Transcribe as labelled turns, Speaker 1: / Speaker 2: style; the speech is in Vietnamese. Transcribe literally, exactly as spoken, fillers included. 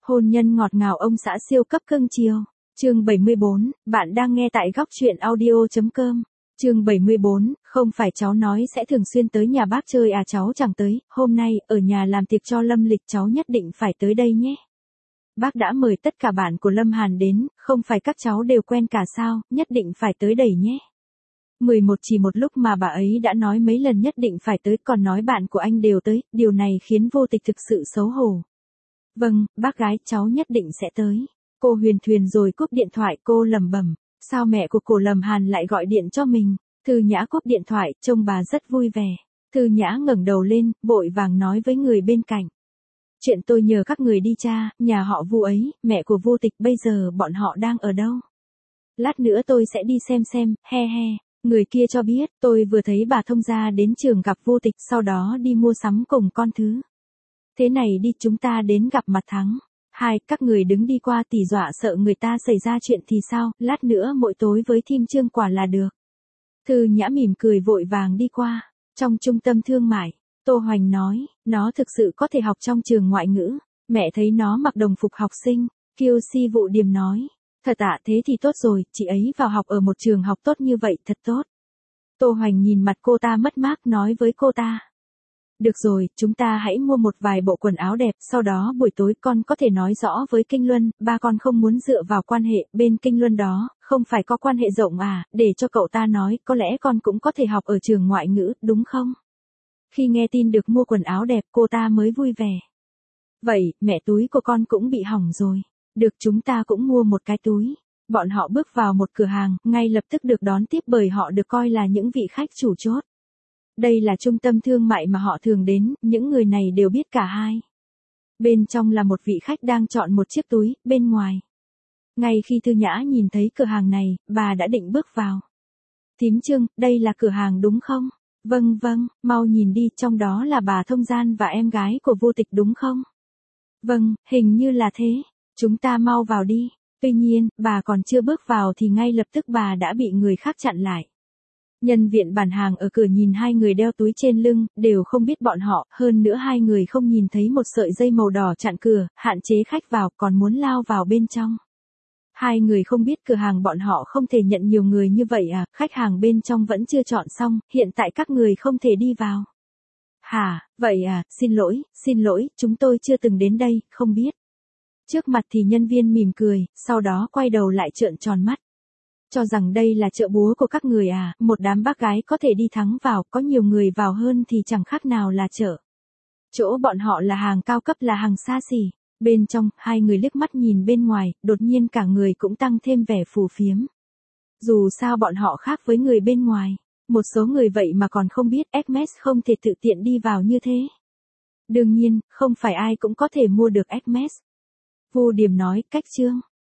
Speaker 1: Hôn nhân ngọt ngào ông xã siêu cấp cưng chiều. Chương bảy mươi bốn, bạn đang nghe tại góc truyện audio chấm com. Chương bảy mươi bốn, không phải cháu nói sẽ thường xuyên tới nhà bác chơi à, cháu chẳng tới, hôm nay ở nhà làm tiệc cho Lâm Lịch, cháu nhất định phải tới đây nhé. Bác đã mời tất cả bạn của Lâm Hàn đến, không phải các cháu đều quen cả sao, nhất định phải tới đây nhé. mười một chỉ một lúc mà bà ấy đã nói mấy lần nhất định phải tới, còn nói bạn của anh đều tới, điều này khiến Vô Tịch thực sự xấu hổ. Vâng, bác gái, cháu nhất định sẽ tới. Cô Huyền Thuyền rồi cúp điện thoại, cô lẩm bẩm, sao mẹ của cô Lâm Hàn lại gọi điện cho mình? Thư Nhã cúp điện thoại, trông bà rất vui vẻ. Thư Nhã ngẩng đầu lên, vội vàng nói với người bên cạnh. Chuyện tôi nhờ các người đi tra, nhà họ Vu ấy, mẹ của Vô Tịch, bây giờ bọn họ đang ở đâu? Lát nữa tôi sẽ đi xem xem, he he. Người kia cho biết, tôi vừa thấy bà thông gia đến trường gặp Vô Tịch, sau đó đi mua sắm cùng con thứ. Thế này đi, chúng ta đến gặp mặt Thắng. Hai, các người đứng đi qua tỉ dọa sợ người ta xảy ra chuyện thì sao, lát nữa mỗi tối với Thim Trương quả là được. Thư Nhã mỉm cười vội vàng đi qua. Trong trung tâm thương mại, Tô Hoành nói, nó thực sự có thể học trong trường ngoại ngữ. Mẹ thấy nó mặc đồng phục học sinh. Kiêu Si Vụ Điềm nói, thật ạ, thế thì tốt rồi, chị ấy vào học ở một trường học tốt như vậy, thật tốt. Tô Hoành nhìn mặt cô ta mất mát nói với cô ta. Được rồi, chúng ta hãy mua một vài bộ quần áo đẹp, sau đó buổi tối con có thể nói rõ với Kinh Luân, ba con không muốn dựa vào quan hệ, bên Kinh Luân đó, không phải có quan hệ rộng à, để cho cậu ta nói, có lẽ con cũng có thể học ở trường ngoại ngữ, đúng không? Khi nghe tin được mua quần áo đẹp, cô ta mới vui vẻ. Vậy, mẹ, túi của con cũng bị hỏng rồi. Được, chúng ta cũng mua một cái túi. Bọn họ bước vào một cửa hàng, ngay lập tức được đón tiếp bởi họ được coi là những vị khách chủ chốt. Đây là trung tâm thương mại mà họ thường đến, những người này đều biết cả hai. Bên trong là một vị khách đang chọn một chiếc túi, bên ngoài. Ngay khi Thư Nhã nhìn thấy cửa hàng này, bà đã định bước vào. Thím Trương, đây là cửa hàng đúng không? Vâng vâng, mau nhìn đi, trong đó là bà Thông Gian và em gái của Vô Tịch đúng không? Vâng, hình như là thế. Chúng ta mau vào đi. Tuy nhiên, bà còn chưa bước vào thì ngay lập tức bà đã bị người khác chặn lại. Nhân viên bán hàng ở cửa nhìn hai người đeo túi trên lưng, đều không biết bọn họ, hơn nữa hai người không nhìn thấy một sợi dây màu đỏ chặn cửa, hạn chế khách vào, còn muốn lao vào bên trong. Hai người không biết cửa hàng bọn họ không thể nhận nhiều người như vậy à, khách hàng bên trong vẫn chưa chọn xong, hiện tại các người không thể đi vào. Hả, vậy à, xin lỗi, xin lỗi, chúng tôi chưa từng đến đây, không biết. Trước mặt thì nhân viên mỉm cười, sau đó quay đầu lại trợn tròn mắt. Cho rằng đây là chợ búa của các người à, một đám bác gái có thể đi thắng vào, có nhiều người vào hơn thì chẳng khác nào là chợ. Chỗ bọn họ là hàng cao cấp, là hàng xa xỉ. Bên trong, hai người liếc mắt nhìn bên ngoài, đột nhiên cả người cũng tăng thêm vẻ phù phiếm. Dù sao bọn họ khác với người bên ngoài. Một số người vậy mà còn không biết Hermes không thể tự tiện đi vào như thế. Đương nhiên, không phải ai cũng có thể mua được Hermes. Vô Điểm nói, cách Trương.